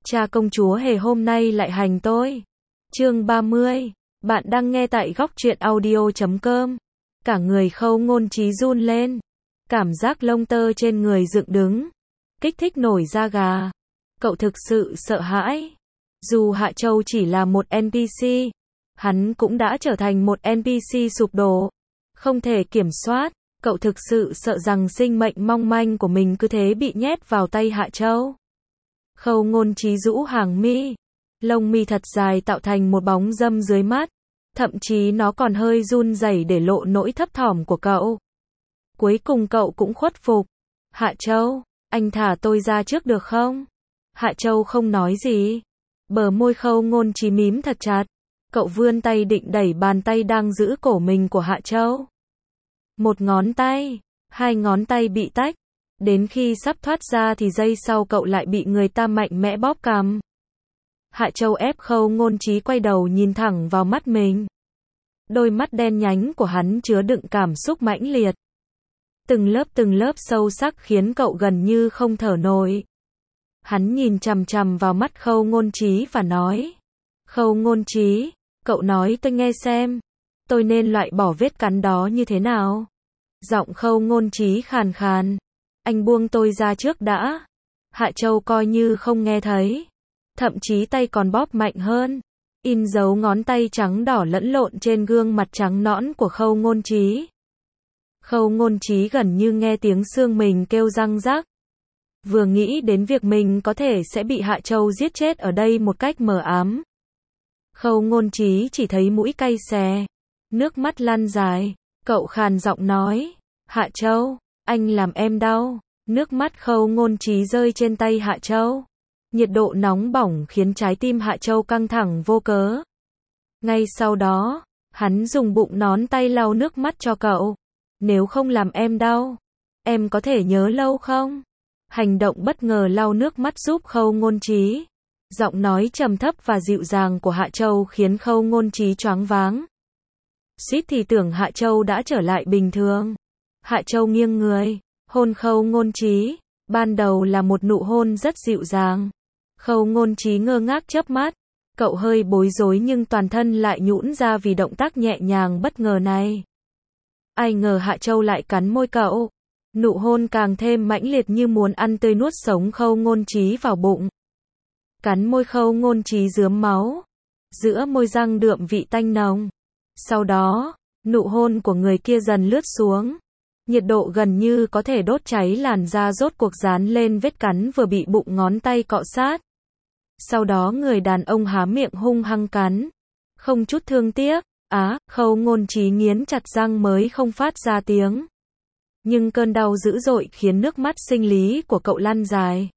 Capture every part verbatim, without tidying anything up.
Cha công chúa hề hôm nay lại hành tôi. Chương ba mươi. Bạn đang nghe tại góc truyện audio chấm com. Cả người Khâu Ngôn Trí run lên. Cảm giác lông tơ trên người dựng đứng. Kích thích nổi da gà. Cậu thực sự sợ hãi. Dù Hạ Châu chỉ là một en pê xê, hắn cũng đã trở thành một en pê xê sụp đổ. Không thể kiểm soát. Cậu thực sự sợ rằng sinh mệnh mong manh của mình cứ thế bị nhét vào tay Hạ Châu. Khâu Ngôn Trí rũ hàng mi. Lông mi thật dài tạo thành một bóng râm dưới mắt. Thậm chí nó còn hơi run rẩy để lộ nỗi thấp thỏm của cậu. Cuối cùng cậu cũng khuất phục. Hạ Châu, anh thả tôi ra trước được không? Hạ Châu không nói gì. Bờ môi Khâu Ngôn Trí mím thật chặt. Cậu vươn tay định đẩy bàn tay đang giữ cổ mình của Hạ Châu. Một ngón tay, hai ngón tay bị tách. Đến khi sắp thoát ra thì giây sau cậu lại bị người ta mạnh mẽ bóp cằm. Hạ Châu ép Khâu Ngôn Trí quay đầu nhìn thẳng vào mắt mình. Đôi mắt đen nhánh của hắn chứa đựng cảm xúc mãnh liệt. Từng lớp từng lớp sâu sắc khiến cậu gần như không thở nổi. Hắn nhìn chằm chằm vào mắt Khâu Ngôn Trí và nói. Khâu Ngôn Trí, cậu nói tôi nghe xem. Tôi nên loại bỏ vết cắn đó như thế nào? Giọng Khâu Ngôn Trí khàn khàn. Anh buông tôi ra trước đã. Hạ Châu coi như không nghe thấy. Thậm chí tay còn bóp mạnh hơn. In dấu ngón tay trắng đỏ lẫn lộn trên gương mặt trắng nõn của Khâu Ngôn Trí. Khâu Ngôn Trí gần như nghe tiếng xương mình kêu răng rắc. Vừa nghĩ đến việc mình có thể sẽ bị Hạ Châu giết chết ở đây một cách mờ ám. Khâu Ngôn Trí chỉ thấy mũi cay xè. Nước mắt lăn dài. Cậu khàn giọng nói. Hạ Châu, anh làm em đau. Nước mắt Khâu Ngôn Trí rơi trên tay Hạ Châu. Nhiệt độ nóng bỏng khiến trái tim Hạ Châu căng thẳng vô cớ. Ngay sau đó, hắn dùng bụng nón tay lau nước mắt cho cậu. Nếu không làm em đau, em có thể nhớ lâu không? Hành động bất ngờ lau nước mắt giúp Khâu Ngôn Trí. Giọng nói trầm thấp và dịu dàng của Hạ Châu khiến Khâu Ngôn Trí choáng váng. Suýt thì tưởng Hạ Châu đã trở lại bình thường. Hạ Châu nghiêng người, hôn Khâu Ngôn Trí. Ban đầu là một nụ hôn rất dịu dàng. Khâu Ngôn Trí ngơ ngác chớp mắt. Cậu hơi bối rối nhưng toàn thân lại nhũn ra vì động tác nhẹ nhàng bất ngờ này. Ai ngờ Hạ Châu lại cắn môi cậu. Nụ hôn càng thêm mãnh liệt như muốn ăn tươi nuốt sống Khâu Ngôn Trí vào bụng. Cắn môi Khâu Ngôn Trí rướm máu. Giữa môi răng đượm vị tanh nồng. Sau đó, nụ hôn của người kia dần lướt xuống. Nhiệt độ gần như có thể đốt cháy làn da rốt cuộc dán lên vết cắn vừa bị bụng ngón tay cọ sát. Sau đó người đàn ông há miệng hung hăng cắn. Không chút thương tiếc. Á, Khâu Ngôn Trí nghiến chặt răng mới không phát ra tiếng. Nhưng cơn đau dữ dội khiến nước mắt sinh lý của cậu lăn dài.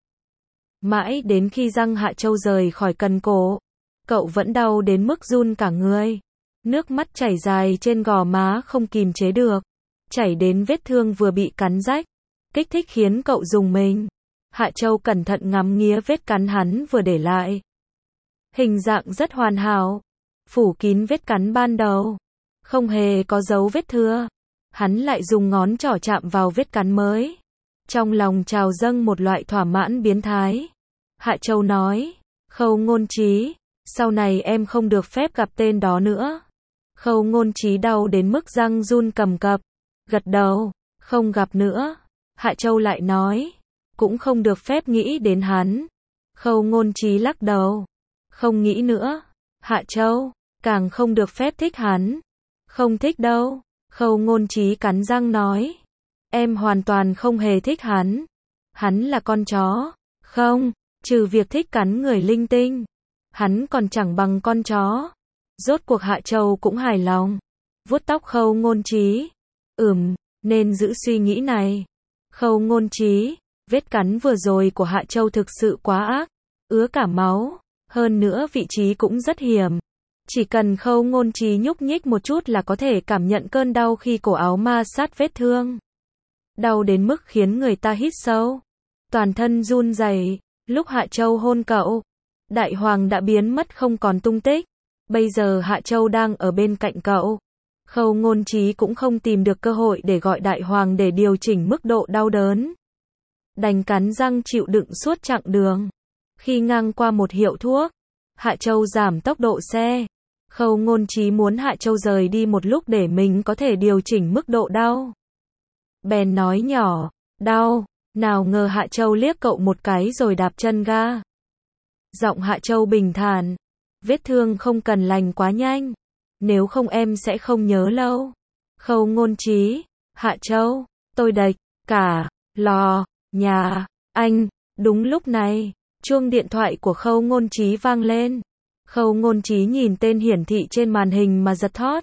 Mãi đến khi răng Hạ Châu rời khỏi cần cổ, cậu vẫn đau đến mức run cả người. Nước mắt chảy dài trên gò má không kìm chế được. Chảy đến vết thương vừa bị cắn rách. Kích thích khiến cậu rùng mình. Hạ Châu cẩn thận ngắm nghía vết cắn hắn vừa để lại. Hình dạng rất hoàn hảo. Phủ kín vết cắn ban đầu. Không hề có dấu vết thưa. Hắn lại dùng ngón trỏ chạm vào vết cắn mới. Trong lòng trào dâng một loại thỏa mãn biến thái. Hạ Châu nói. Khâu Ngôn Trí, sau này em không được phép gặp tên đó nữa. Khâu Ngôn Trí đau đến mức răng run cầm cập. Gật đầu. Không gặp nữa. Hạ Châu lại nói. Cũng không được phép nghĩ đến hắn. Khâu Ngôn Trí lắc đầu. Không nghĩ nữa. Hạ Châu, càng không được phép thích hắn. Không thích đâu. Khâu Ngôn Trí cắn răng nói. Em hoàn toàn không hề thích hắn. Hắn là con chó. Không, trừ việc thích cắn người linh tinh. Hắn còn chẳng bằng con chó. Rốt cuộc Hạ Châu cũng hài lòng. Vuốt tóc Khâu Ngôn Trí. Ừm, nên giữ suy nghĩ này. Khâu Ngôn Trí, vết cắn vừa rồi của Hạ Châu thực sự quá ác. Ứa cả máu. Hơn nữa vị trí cũng rất hiểm. Chỉ cần Khâu Ngôn Trí nhúc nhích một chút là có thể cảm nhận cơn đau khi cổ áo ma sát vết thương. Đau đến mức khiến người ta hít sâu. Toàn thân run rẩy. Lúc Hạ Châu hôn cậu, Đại Hoàng đã biến mất không còn tung tích. Bây giờ Hạ Châu đang ở bên cạnh cậu. Khâu Ngôn Trí cũng không tìm được cơ hội để gọi Đại Hoàng để điều chỉnh mức độ đau đớn. Đành cắn răng chịu đựng suốt chặng đường. Khi ngang qua một hiệu thuốc, Hạ Châu giảm tốc độ xe. Khâu Ngôn Trí muốn Hạ Châu rời đi một lúc để mình có thể điều chỉnh mức độ đau. Bèn nói nhỏ, đau, nào ngờ Hạ Châu liếc cậu một cái rồi đạp chân ga. Giọng Hạ Châu bình thản, vết thương không cần lành quá nhanh, nếu không em sẽ không nhớ lâu. Khâu Ngôn Trí, Hạ Châu, tôi đạch, cả, lò, nhà, anh. Đúng lúc này, chuông điện thoại của Khâu Ngôn Trí vang lên. Khâu Ngôn Trí nhìn tên hiển thị trên màn hình mà giật thót.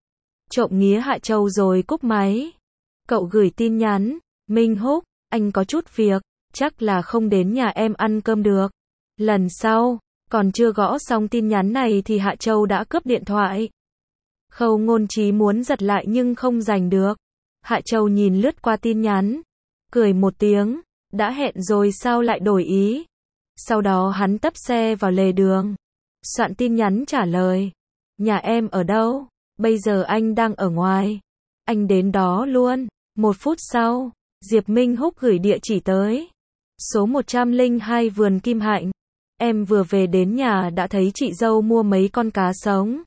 Trộm nghía Hạ Châu rồi cúp máy. Cậu gửi tin nhắn, Minh Húc, anh có chút việc, chắc là không đến nhà em ăn cơm được. Lần sau, còn chưa gõ xong tin nhắn này thì Hạ Châu đã cướp điện thoại. Khâu Ngôn Trí muốn giật lại nhưng không giành được. Hạ Châu nhìn lướt qua tin nhắn, cười một tiếng, đã hẹn rồi sao lại đổi ý. Sau đó hắn tấp xe vào lề đường, soạn tin nhắn trả lời. Nhà em ở đâu? Bây giờ anh đang ở ngoài. Anh đến đó luôn. Một phút sau, Diệp Minh Húc gửi địa chỉ tới. Số một trăm lẻ hai vườn Kim Hạnh. Em vừa về đến nhà đã thấy chị dâu mua mấy con cá sống.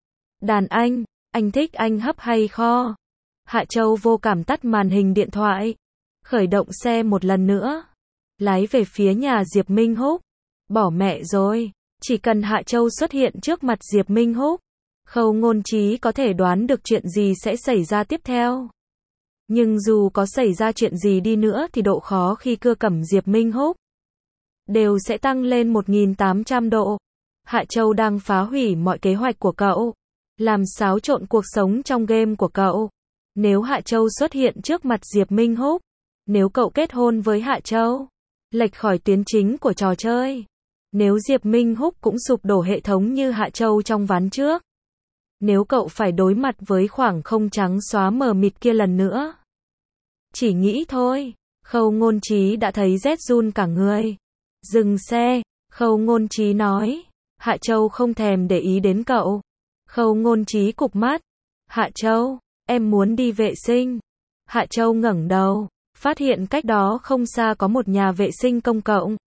Đàn anh, anh thích anh hấp hay kho? Hạ Châu vô cảm tắt màn hình điện thoại. Khởi động xe một lần nữa. Lái về phía nhà Diệp Minh Húc. Bỏ mẹ rồi. Chỉ cần Hạ Châu xuất hiện trước mặt Diệp Minh Húc, Khâu Ngôn Trí có thể đoán được chuyện gì sẽ xảy ra tiếp theo. Nhưng dù có xảy ra chuyện gì đi nữa thì độ khó khi cưa cẩm Diệp Minh Húc đều sẽ tăng lên một nghìn tám trăm độ. Hạ Châu đang phá hủy mọi kế hoạch của cậu, làm xáo trộn cuộc sống trong game của cậu. Nếu Hạ Châu xuất hiện trước mặt Diệp Minh Húc, nếu cậu kết hôn với Hạ Châu, lệch khỏi tuyến chính của trò chơi, nếu Diệp Minh Húc cũng sụp đổ hệ thống như Hạ Châu trong ván trước, nếu cậu phải đối mặt với khoảng không trắng xóa mờ mịt kia lần nữa. Chỉ nghĩ thôi, Khâu Ngôn Trí đã thấy rét run cả người. Dừng xe, Khâu Ngôn Trí nói. Hạ Châu không thèm để ý đến cậu. Khâu Ngôn Trí cụp mắt. Hạ Châu, em muốn đi vệ sinh. Hạ Châu ngẩng đầu, phát hiện cách đó không xa có một nhà vệ sinh công cộng.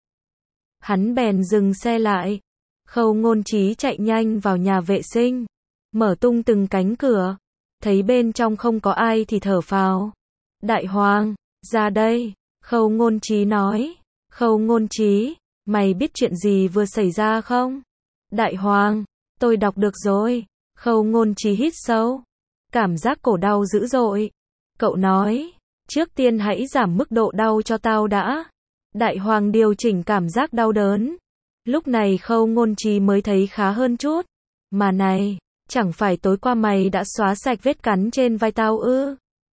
Hắn bèn dừng xe lại. Khâu Ngôn Trí chạy nhanh vào nhà vệ sinh, mở tung từng cánh cửa, thấy bên trong không có ai thì thở phào. Đại Hoàng, ra đây, Khâu Ngôn Trí nói. Khâu Ngôn Trí, mày biết chuyện gì vừa xảy ra không? Đại Hoàng, tôi đọc được rồi. Khâu Ngôn Trí hít sâu, cảm giác cổ đau dữ dội. Cậu nói, trước tiên hãy giảm mức độ đau cho tao đã. Đại Hoàng điều chỉnh cảm giác đau đớn. Lúc này Khâu Ngôn Trí mới thấy khá hơn chút. Mà này, chẳng phải tối qua mày đã xóa sạch vết cắn trên vai tao ư?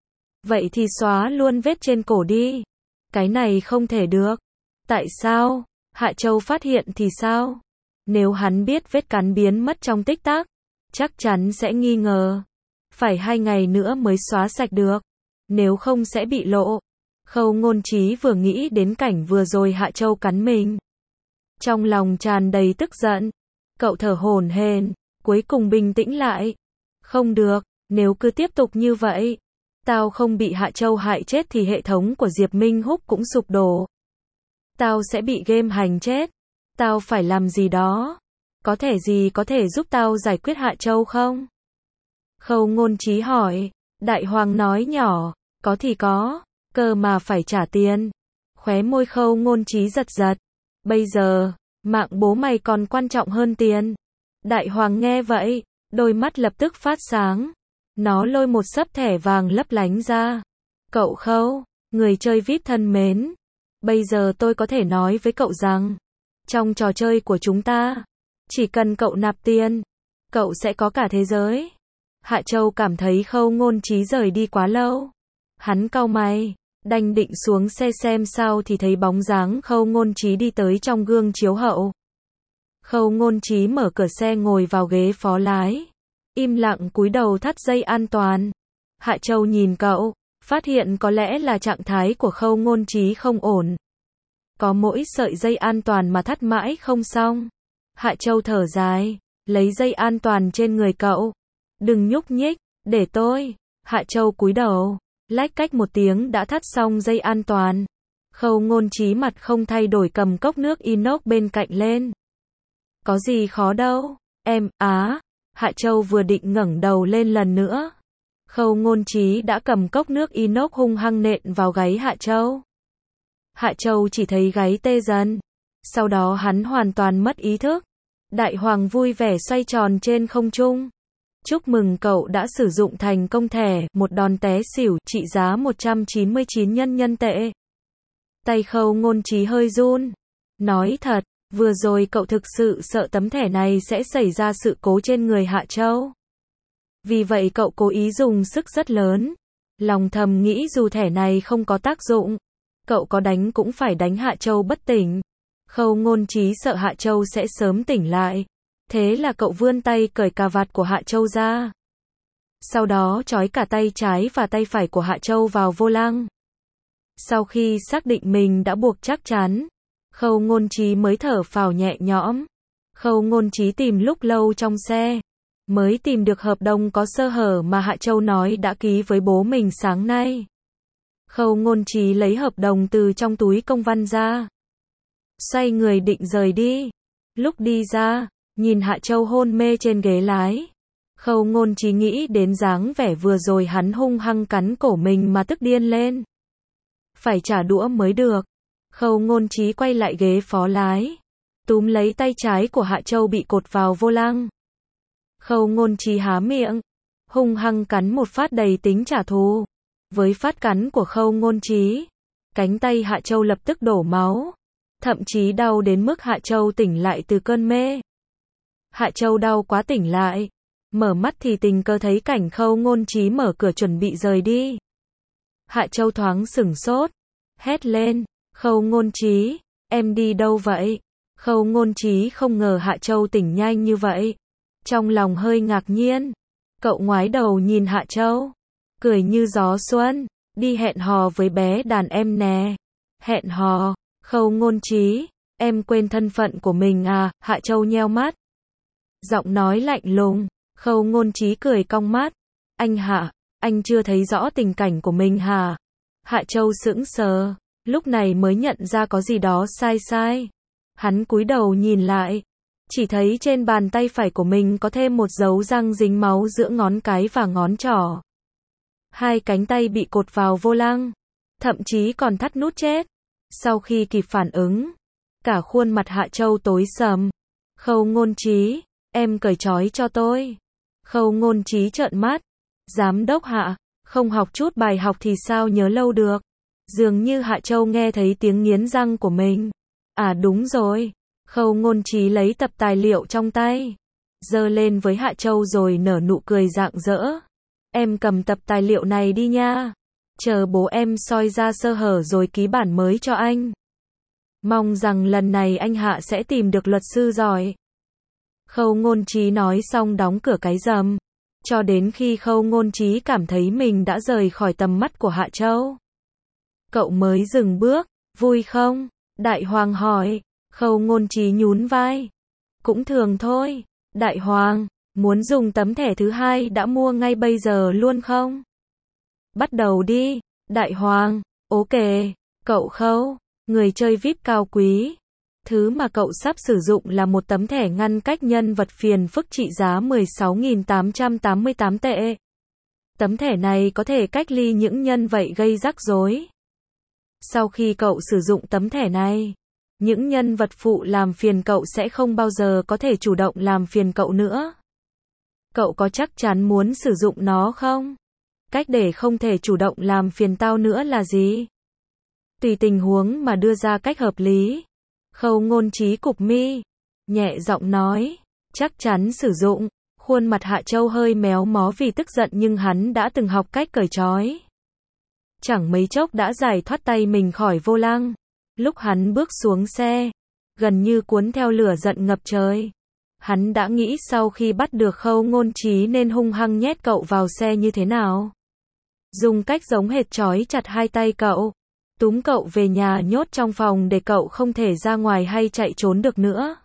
Vậy thì xóa luôn vết trên cổ đi. Cái này không thể được. Tại sao? Hạ Châu phát hiện thì sao? Nếu hắn biết vết cắn biến mất trong tích tắc, chắc chắn sẽ nghi ngờ. Phải hai ngày nữa mới xóa sạch được. Nếu không sẽ bị lộ. Khâu Ngôn Trí vừa nghĩ đến cảnh vừa rồi Hạ Châu cắn mình, trong lòng tràn đầy tức giận. Cậu thở hổn hển, cuối cùng bình tĩnh lại. Không được, nếu cứ tiếp tục như vậy, tao không bị Hạ Châu hại chết thì hệ thống của Diệp Minh Húc cũng sụp đổ. Tao sẽ bị game hành chết. Tao phải làm gì đó. Có thể gì có thể giúp tao giải quyết Hạ Châu không? Khâu Ngôn Trí hỏi. Đại Hoàng nói nhỏ, có thì có, cơ mà phải trả tiền. Khóe môi Khâu Ngôn Trí giật giật. Bây giờ, mạng bố mày còn quan trọng hơn tiền. Đại Hoàng nghe vậy, đôi mắt lập tức phát sáng. Nó lôi một xấp thẻ vàng lấp lánh ra. Cậu Khâu, người chơi vê i pê thân mến. Bây giờ tôi có thể nói với cậu rằng, trong trò chơi của chúng ta, chỉ cần cậu nạp tiền, cậu sẽ có cả thế giới. Hạ Châu cảm thấy Khâu Ngôn Trí rời đi quá lâu. Hắn cau mày, đành định xuống xe xem sao thì thấy bóng dáng Khâu Ngôn Trí đi tới trong gương chiếu hậu. Khâu Ngôn Trí mở cửa xe ngồi vào ghế phó lái, im lặng cúi đầu thắt dây an toàn. Hạ Châu nhìn cậu, phát hiện có lẽ là trạng thái của Khâu Ngôn Trí không ổn. Có mỗi sợi dây an toàn mà thắt mãi không xong. Hạ Châu thở dài, lấy dây an toàn trên người cậu. Đừng nhúc nhích, để tôi. Hạ Châu cúi đầu, lách cách một tiếng đã thắt xong dây an toàn. Khâu Ngôn Chí mặt không thay đổi cầm cốc nước inox bên cạnh lên. Có gì khó đâu, em, á, Hạ Châu vừa định ngẩng đầu lên lần nữa. Khâu Ngôn Chí đã cầm cốc nước inox hung hăng nện vào gáy Hạ Châu. Hạ Châu chỉ thấy gáy tê dần. Sau đó hắn hoàn toàn mất ý thức. Đại Hoàng vui vẻ xoay tròn trên không trung. Chúc mừng cậu đã sử dụng thành công thẻ, một đòn té xỉu, trị giá một trăm chín mươi chín nhân nhân tệ. Tay Khâu Ngôn Chí hơi run. Nói thật, vừa rồi cậu thực sự sợ tấm thẻ này sẽ xảy ra sự cố trên người Hạ Châu. Vì vậy cậu cố ý dùng sức rất lớn. Lòng thầm nghĩ dù thẻ này không có tác dụng, cậu có đánh cũng phải đánh Hạ Châu bất tỉnh. Khâu Ngôn Chí sợ Hạ Châu sẽ sớm tỉnh lại. Thế là cậu vươn tay cởi cà vạt của Hạ Châu ra. Sau đó trói cả tay trái và tay phải của Hạ Châu vào vô lăng. Sau khi xác định mình đã buộc chắc chắn, Khâu Ngôn Chí mới thở phào nhẹ nhõm. Khâu Ngôn Chí tìm lúc lâu trong xe, mới tìm được hợp đồng có sơ hở mà Hạ Châu nói đã ký với bố mình sáng nay. Khâu Ngôn Chí lấy hợp đồng từ trong túi công văn ra. Xoay người định rời đi. Lúc đi ra, nhìn Hạ Châu hôn mê trên ghế lái. Khâu Ngôn Chí nghĩ đến dáng vẻ vừa rồi hắn hung hăng cắn cổ mình mà tức điên lên. Phải trả đũa mới được. Khâu Ngôn Chí quay lại ghế phó lái, túm lấy tay trái của Hạ Châu bị cột vào vô lăng. Khâu Ngôn Chí há miệng, hung hăng cắn một phát đầy tính trả thù. Với phát cắn của Khâu Ngôn Chí, cánh tay Hạ Châu lập tức đổ máu, thậm chí đau đến mức Hạ Châu tỉnh lại từ cơn mê. Hạ Châu đau quá tỉnh lại, mở mắt thì tình cờ thấy cảnh Khâu Ngôn Chí mở cửa chuẩn bị rời đi. Hạ Châu thoáng sửng sốt, hét lên, Khâu Ngôn Chí, em đi đâu vậy? Khâu Ngôn Chí không ngờ Hạ Châu tỉnh nhanh như vậy. Trong lòng hơi ngạc nhiên, cậu ngoái đầu nhìn Hạ Châu, cười như gió xuân, đi hẹn hò với bé đàn em nè. Hẹn hò, Khâu Ngôn Chí, em quên thân phận của mình à? Hạ Châu nheo mắt, giọng nói lạnh lùng. Khâu Ngôn Chí cười cong mắt, anh Hạ, anh chưa thấy rõ tình cảnh của mình hả? Hạ Châu sững sờ, lúc này mới nhận ra có gì đó sai sai. Hắn cúi đầu nhìn lại, chỉ thấy trên bàn tay phải của mình có thêm một dấu răng dính máu giữa ngón cái và ngón trỏ. Hai cánh tay bị cột vào vô lăng, thậm chí còn thắt nút chết. Sau khi kịp phản ứng, cả khuôn mặt Hạ Châu tối sầm. Khâu Ngôn Chí, em cởi trói cho tôi. Khâu Ngôn Chí trợn mắt, giám đốc Hạ, không học chút bài học thì sao nhớ lâu được. Dường như Hạ Châu nghe thấy tiếng nghiến răng của mình. À đúng rồi. Khâu Ngôn Chí lấy tập tài liệu trong tay, giơ lên với Hạ Châu rồi nở nụ cười rạng rỡ. Em cầm tập tài liệu này đi nha. Chờ bố em soi ra sơ hở rồi ký bản mới cho anh. Mong rằng lần này anh Hạ sẽ tìm được luật sư giỏi. Khâu Ngôn Chí nói xong đóng cửa cái rầm. Cho đến khi Khâu Ngôn Chí cảm thấy mình đã rời khỏi tầm mắt của Hạ Châu, cậu mới dừng bước. Vui không? Đại Hoàng hỏi. Khâu Ngôn Chí nhún vai. Cũng thường thôi. Đại Hoàng, muốn dùng tấm thẻ thứ hai đã mua ngay bây giờ luôn không? Bắt đầu đi. Đại Hoàng, ok. Cậu Khâu, người chơi vi ai pi cao quý. Thứ mà cậu sắp sử dụng là một tấm thẻ ngăn cách nhân vật phiền phức trị giá mười sáu nghìn tám trăm tám mươi tám tệ. Tấm thẻ này có thể cách ly những nhân vật gây rắc rối. Sau khi cậu sử dụng tấm thẻ này, những nhân vật phụ làm phiền cậu sẽ không bao giờ có thể chủ động làm phiền cậu nữa. Cậu có chắc chắn muốn sử dụng nó không? Cách để không thể chủ động làm phiền tao nữa là gì? Tùy tình huống mà đưa ra cách hợp lý. Khâu Ngôn Chí cụp mi, nhẹ giọng nói, chắc chắn sử dụng. Khuôn mặt Hạ Châu hơi méo mó vì tức giận nhưng hắn đã từng học cách cởi trói. Chẳng mấy chốc đã giải thoát tay mình khỏi vô lăng. Lúc hắn bước xuống xe, gần như cuốn theo lửa giận ngập trời. Hắn đã nghĩ sau khi bắt được Khâu Ngôn Chí nên hung hăng nhét cậu vào xe như thế nào. Dùng cách giống hệt trói chặt hai tay cậu, túm cậu về nhà nhốt trong phòng để cậu không thể ra ngoài hay chạy trốn được nữa.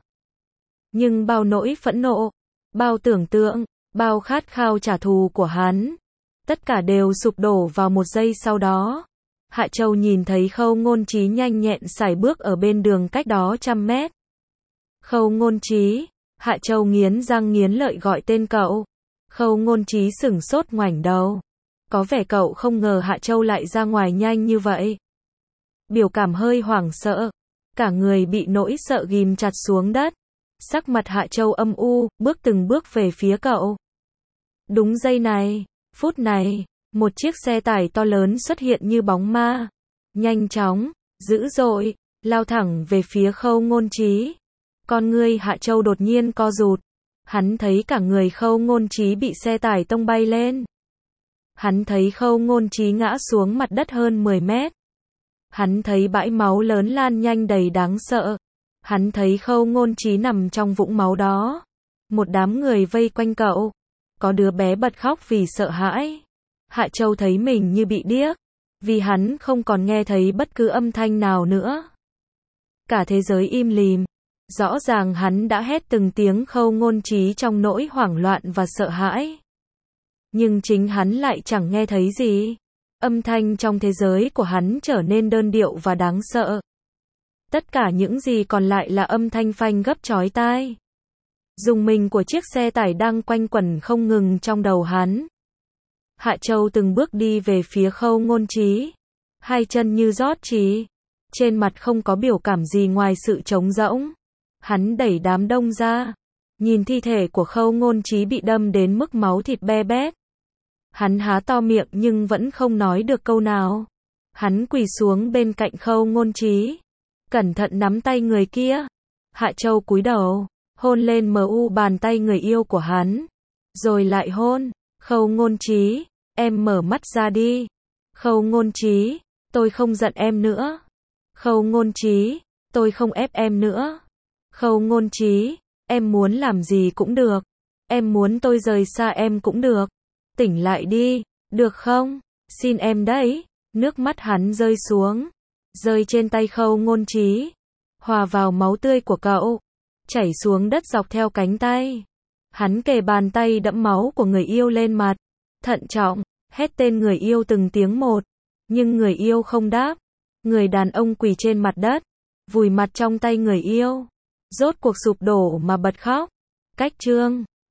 Nhưng bao nỗi phẫn nộ, bao tưởng tượng, bao khát khao trả thù của hắn, tất cả đều sụp đổ vào một giây sau đó. Hạ Châu nhìn thấy Khâu Ngôn Trí nhanh nhẹn sải bước ở bên đường cách đó trăm mét. Khâu Ngôn Trí, Hạ Châu nghiến răng nghiến lợi gọi tên cậu. Khâu Ngôn Trí sửng sốt ngoảnh đầu. Có vẻ cậu không ngờ Hạ Châu lại ra ngoài nhanh như vậy. Biểu cảm hơi hoảng sợ. Cả người bị nỗi sợ ghim chặt xuống đất. Sắc mặt Hạ Châu âm u, bước từng bước về phía cậu. Đúng giây này, phút này, một chiếc xe tải to lớn xuất hiện như bóng ma. Nhanh chóng, dữ dội, lao thẳng về phía Khâu Ngôn Trí. Con ngươi Hạ Châu đột nhiên co rụt. Hắn thấy cả người Khâu Ngôn Trí bị xe tải tông bay lên. Hắn thấy Khâu Ngôn Trí ngã xuống mặt đất hơn mười mét. Hắn thấy bãi máu lớn lan nhanh đầy đáng sợ. Hắn thấy Khâu Ngôn Trí nằm trong vũng máu đó. Một đám người vây quanh cậu. Có đứa bé bật khóc vì sợ hãi. Hạ Châu thấy mình như bị điếc. Vì hắn không còn nghe thấy bất cứ âm thanh nào nữa. Cả thế giới im lìm. Rõ ràng hắn đã hét từng tiếng Khâu Ngôn Trí trong nỗi hoảng loạn và sợ hãi. Nhưng chính hắn lại chẳng nghe thấy gì. Âm thanh trong thế giới của hắn trở nên đơn điệu và đáng sợ. Tất cả những gì còn lại là âm thanh phanh gấp chói tai. Rùng mình của chiếc xe tải đang quanh quẩn không ngừng trong đầu hắn. Hạ Châu từng bước đi về phía Khâu Ngôn Trí. Hai chân như rót chỉ. Trên mặt không có biểu cảm gì ngoài sự trống rỗng. Hắn đẩy đám đông ra. Nhìn thi thể của Khâu Ngôn Trí bị đâm đến mức máu thịt be bét. Hắn há to miệng nhưng vẫn không nói được câu nào. Hắn quỳ xuống bên cạnh Khâu Ngôn Trí. Cẩn thận nắm tay người kia. Hạ Châu cúi đầu, hôn lên mờ u bàn tay người yêu của hắn. Rồi lại hôn. Khâu Ngôn Trí, em mở mắt ra đi. Khâu Ngôn Trí, tôi không giận em nữa. Khâu Ngôn Trí, tôi không ép em nữa. Khâu Ngôn Trí, em muốn làm gì cũng được. Em muốn tôi rời xa em cũng được. Tỉnh lại đi, được không? Xin em đấy. Nước mắt hắn rơi xuống. Rơi trên tay Khâu Ngôn Trí. Hòa vào máu tươi của cậu. Chảy xuống đất dọc theo cánh tay. Hắn kề bàn tay đẫm máu của người yêu lên mặt. Thận trọng, hét tên người yêu từng tiếng một. Nhưng người yêu không đáp. Người đàn ông quỳ trên mặt đất. Vùi mặt trong tay người yêu. Rốt cuộc sụp đổ mà bật khóc. Cách chương